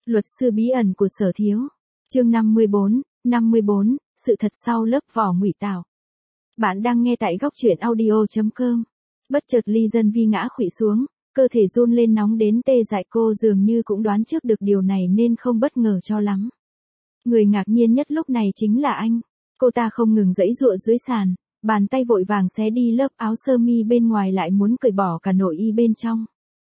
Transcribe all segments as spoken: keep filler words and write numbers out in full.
Luật sư bí ẩn của Sở Thiếu. Chương năm mươi bốn, năm mươi bốn, sự thật sau lớp vỏ ngụy tạo. Bạn đang nghe tại góc truyện audio chấm com. Bất chợt Ly Dân Vi ngã khuỵu xuống, cơ thể run lên nóng đến tê dại, cô dường như cũng đoán trước được điều này nên không bất ngờ cho lắm. Người ngạc nhiên nhất lúc này chính là anh. Cô ta không ngừng giãy giụa dưới sàn, bàn tay vội vàng xé đi lớp áo sơ mi bên ngoài, lại muốn cởi bỏ cả nội y bên trong.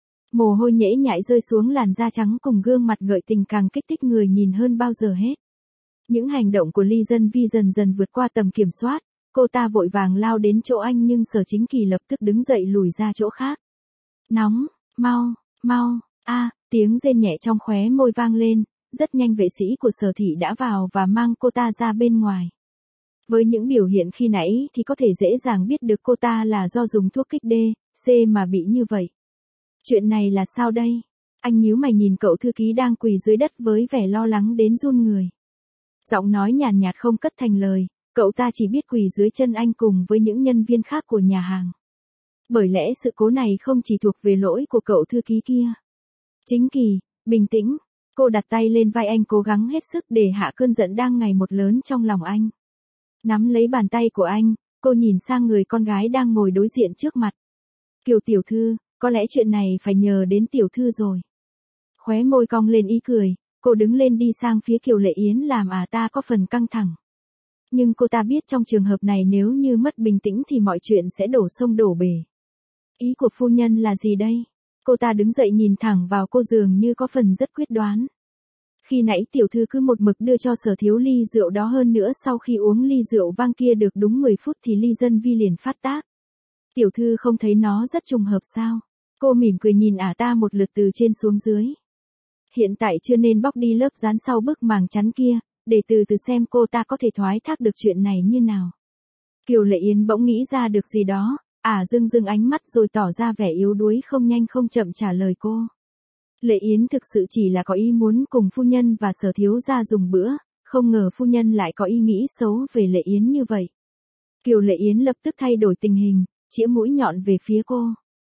Mồ hôi nhễ nhại rơi xuống làn da trắng cùng gương mặt gợi tình càng kích thích người nhìn hơn bao giờ hết. Những hành động của Ly Dân Vi dần dần vượt qua tầm kiểm soát, cô ta vội vàng lao đến chỗ anh nhưng Sở Chính Kỳ lập tức đứng dậy lùi ra chỗ khác. Nóng, mau, mau, a, tiếng rên nhẹ trong khóe môi vang lên, rất nhanh vệ sĩ của Sở Thị đã vào và mang cô ta ra bên ngoài. Với những biểu hiện khi nãy thì có thể dễ dàng biết được cô ta là do dùng thuốc kích D, C mà bị như vậy. Chuyện này là sao đây? Anh nhíu mày nhìn cậu thư ký đang quỳ dưới đất với vẻ lo lắng đến run người. Giọng nói nhàn nhạt không cất thành lời, cậu ta chỉ biết quỳ dưới chân anh cùng với những nhân viên khác của nhà hàng. Bởi lẽ sự cố này không chỉ thuộc về lỗi của cậu thư ký kia. Chính Kỳ, bình tĩnh. Cô đặt tay lên vai anh, cố gắng hết sức để hạ cơn giận đang ngày một lớn trong lòng anh. Nắm lấy bàn tay của anh, cô nhìn sang người con gái đang ngồi đối diện trước mặt. Kiều tiểu thư, có lẽ chuyện này phải nhờ đến tiểu thư rồi. Khóe môi cong lên ý cười, cô đứng lên đi sang phía Kiều Lệ Yến làm à ta có phần căng thẳng. Nhưng cô ta biết trong trường hợp này nếu như mất bình tĩnh thì mọi chuyện sẽ đổ sông đổ bể. Ý của phu nhân là gì đây? Cô ta đứng dậy nhìn thẳng vào cô dường như có phần rất quyết đoán. Khi nãy tiểu thư cứ một mực đưa cho Sở Thiếu ly rượu đó, hơn nữa sau khi uống ly rượu vang kia được đúng mười phút thì Ly Dân Vi liền phát tác. Tiểu thư không thấy nó rất trùng hợp sao? Cô mỉm cười nhìn ả ta một lượt từ trên xuống dưới. Hiện tại chưa nên bóc đi lớp dán sau bức màng chắn kia, để từ từ xem cô ta có thể thoái thác được chuyện này như nào. Kiều Lệ Yến bỗng nghĩ ra được gì đó, ả dưng dưng ánh mắt rồi tỏ ra vẻ yếu đuối không nhanh không chậm trả lời cô. Lệ Yến thực sự chỉ là có ý muốn cùng phu nhân và Sở Thiếu gia dùng bữa, không ngờ phu nhân lại có ý nghĩ xấu về Lệ Yến như vậy. Kiều Lệ Yến lập tức thay đổi tình hình, chĩa mũi nhọn về phía cô.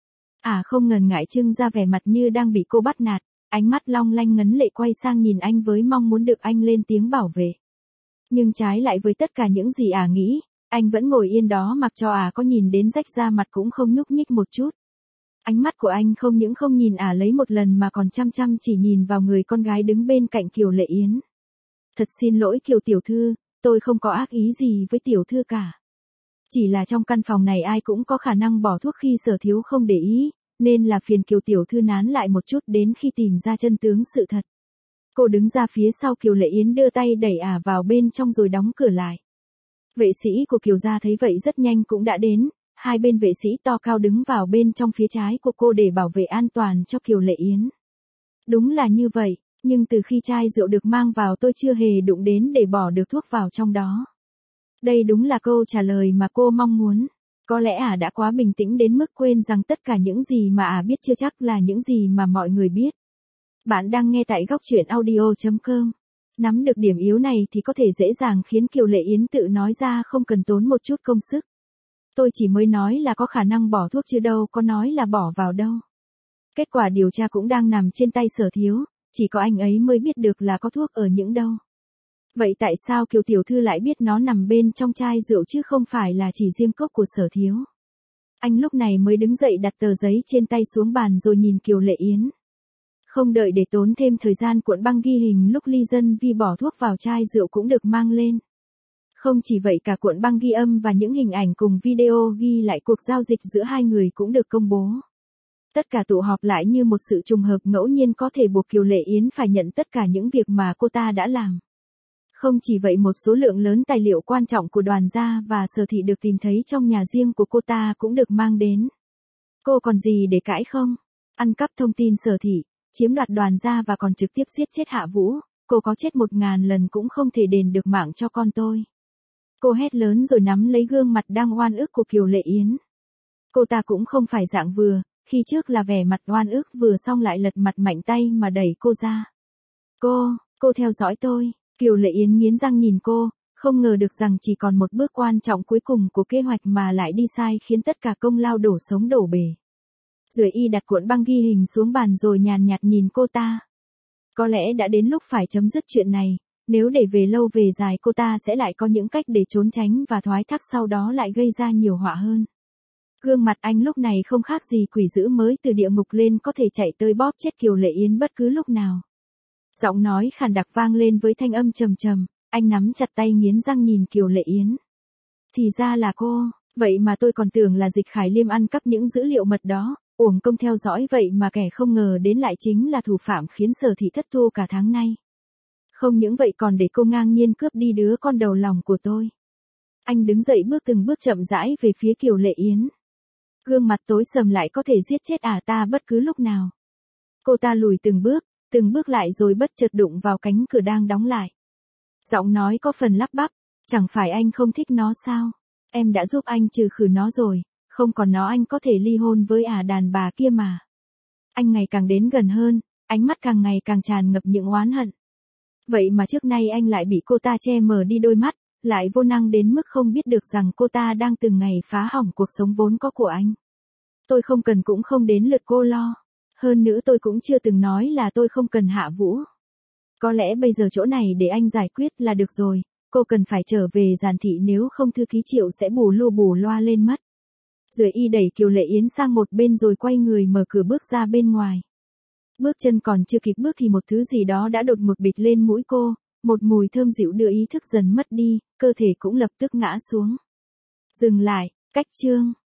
À không ngần ngại trưng ra vẻ mặt như đang bị cô bắt nạt, ánh mắt long lanh ngấn lệ quay sang nhìn anh với mong muốn được anh lên tiếng bảo vệ. Nhưng trái lại với tất cả những gì ả nghĩ, anh vẫn ngồi yên đó mặc cho ả có nhìn đến rách da mặt cũng không nhúc nhích một chút. Ánh mắt của anh không những không nhìn ả lấy một lần mà còn chăm chăm chỉ nhìn vào người con gái đứng bên cạnh Kiều Lệ Yến. Thật xin lỗi Kiều tiểu thư, tôi không có ác ý gì với tiểu thư cả. Chỉ là trong căn phòng này ai cũng có khả năng bỏ thuốc khi Sở Thiếu không để ý, nên là phiền Kiều tiểu thư nán lại một chút đến khi tìm ra chân tướng sự thật. Cô đứng ra phía sau Kiều Lệ Yến đưa tay đẩy ả vào bên trong rồi đóng cửa lại. Vệ sĩ của Kiều gia thấy vậy rất nhanh cũng đã đến, hai bên vệ sĩ to cao đứng vào bên trong phía trái của cô để bảo vệ an toàn cho Kiều Lệ Yến. Đúng là như vậy, nhưng từ khi chai rượu được mang vào tôi chưa hề đụng đến để bỏ được thuốc vào trong đó. Đây đúng là câu trả lời mà cô mong muốn. Có lẽ ả đã quá bình tĩnh đến mức quên rằng tất cả những gì mà ả biết chưa chắc là những gì mà mọi người biết. Bạn đang nghe tại góc truyện audio chấm com. Nắm được điểm yếu này thì có thể dễ dàng khiến Kiều Lệ Yến tự nói ra không cần tốn một chút công sức. Tôi chỉ mới nói là có khả năng bỏ thuốc chứ đâu có nói là bỏ vào đâu. Kết quả điều tra cũng đang nằm trên tay Sở Thiếu, chỉ có anh ấy mới biết được là có thuốc ở những đâu. Vậy tại sao Kiều tiểu thư lại biết nó nằm bên trong chai rượu chứ không phải là chỉ riêng cốc của Sở Thiếu? Anh lúc này mới đứng dậy đặt tờ giấy trên tay xuống bàn rồi nhìn Kiều Lệ Yến. Không đợi để tốn thêm thời gian, cuộn băng ghi hình lúc Ly Dân Vi bỏ thuốc vào chai rượu cũng được mang lên. Không chỉ vậy, cả cuộn băng ghi âm và những hình ảnh cùng video ghi lại cuộc giao dịch giữa hai người cũng được công bố. Tất cả tụ họp lại như một sự trùng hợp ngẫu nhiên có thể buộc Kiều Lệ Yến phải nhận tất cả những việc mà cô ta đã làm. Không chỉ vậy, một số lượng lớn tài liệu quan trọng của Đoàn gia và Sở Thị được tìm thấy trong nhà riêng của cô ta cũng được mang đến. Cô còn gì để cãi không? Ăn cắp thông tin Sở Thị, chiếm đoạt Đoàn gia và còn trực tiếp giết chết Hạ Vũ, cô có chết một ngàn lần cũng không thể đền được mạng cho con tôi. Cô hét lớn rồi nắm lấy gương mặt đang oan ức của Kiều Lệ Yến. Cô ta cũng không phải dạng vừa, khi trước là vẻ mặt oan ức vừa xong lại lật mặt mạnh tay mà đẩy cô ra. Cô, cô theo dõi tôi. Kiều Lệ Yến nghiến răng nhìn cô, không ngờ được rằng chỉ còn một bước quan trọng cuối cùng của kế hoạch mà lại đi sai khiến tất cả công lao đổ sống đổ bể. Rồi y đặt cuộn băng ghi hình xuống bàn rồi nhàn nhạt nhìn cô ta. Có lẽ đã đến lúc phải chấm dứt chuyện này, nếu để về lâu về dài cô ta sẽ lại có những cách để trốn tránh và thoái thác sau đó lại gây ra nhiều họa hơn. Gương mặt anh lúc này không khác gì quỷ dữ mới từ địa ngục lên có thể chạy tới bóp chết Kiều Lệ Yến bất cứ lúc nào. Giọng nói khàn đặc vang lên với thanh âm trầm trầm, anh nắm chặt tay nghiến răng nhìn Kiều Lệ Yến. Thì ra là cô, vậy mà tôi còn tưởng là Dịch Khải Liêm ăn cắp những dữ liệu mật đó, uổng công theo dõi vậy mà kẻ không ngờ đến lại chính là thủ phạm khiến Sở Thị thất thu cả tháng nay. Không những vậy còn để cô ngang nhiên cướp đi đứa con đầu lòng của tôi. Anh đứng dậy bước từng bước chậm rãi về phía Kiều Lệ Yến. Gương mặt tối sầm lại có thể giết chết ả ta bất cứ lúc nào. Cô ta lùi từng bước, từng bước lại rồi bất chợt đụng vào cánh cửa đang đóng lại. Giọng nói có phần lắp bắp, chẳng phải anh không thích nó sao? Em đã giúp anh trừ khử nó rồi, không còn nó anh có thể ly hôn với ả đàn bà kia mà. Anh ngày càng đến gần hơn, ánh mắt càng ngày càng tràn ngập những oán hận. Vậy mà trước nay anh lại bị cô ta che mờ đi đôi mắt, lại vô năng đến mức không biết được rằng cô ta đang từng ngày phá hỏng cuộc sống vốn có của anh. Tôi không cần cũng không đến lượt cô lo. Hơn nữa tôi cũng chưa từng nói là tôi không cần Hạ Vũ. Có lẽ bây giờ chỗ này để anh giải quyết là được rồi, cô cần phải trở về Giản Thị nếu không thư ký Triệu sẽ bù lu bù loa lên mất. Rồi y đẩy Kiều Lệ Yến sang một bên rồi quay người mở cửa bước ra bên ngoài. Bước chân còn chưa kịp bước thì một thứ gì đó đã đột một bịch lên mũi cô, một mùi thơm dịu đưa ý thức dần mất đi, cơ thể cũng lập tức ngã xuống. Dừng lại, cách chương.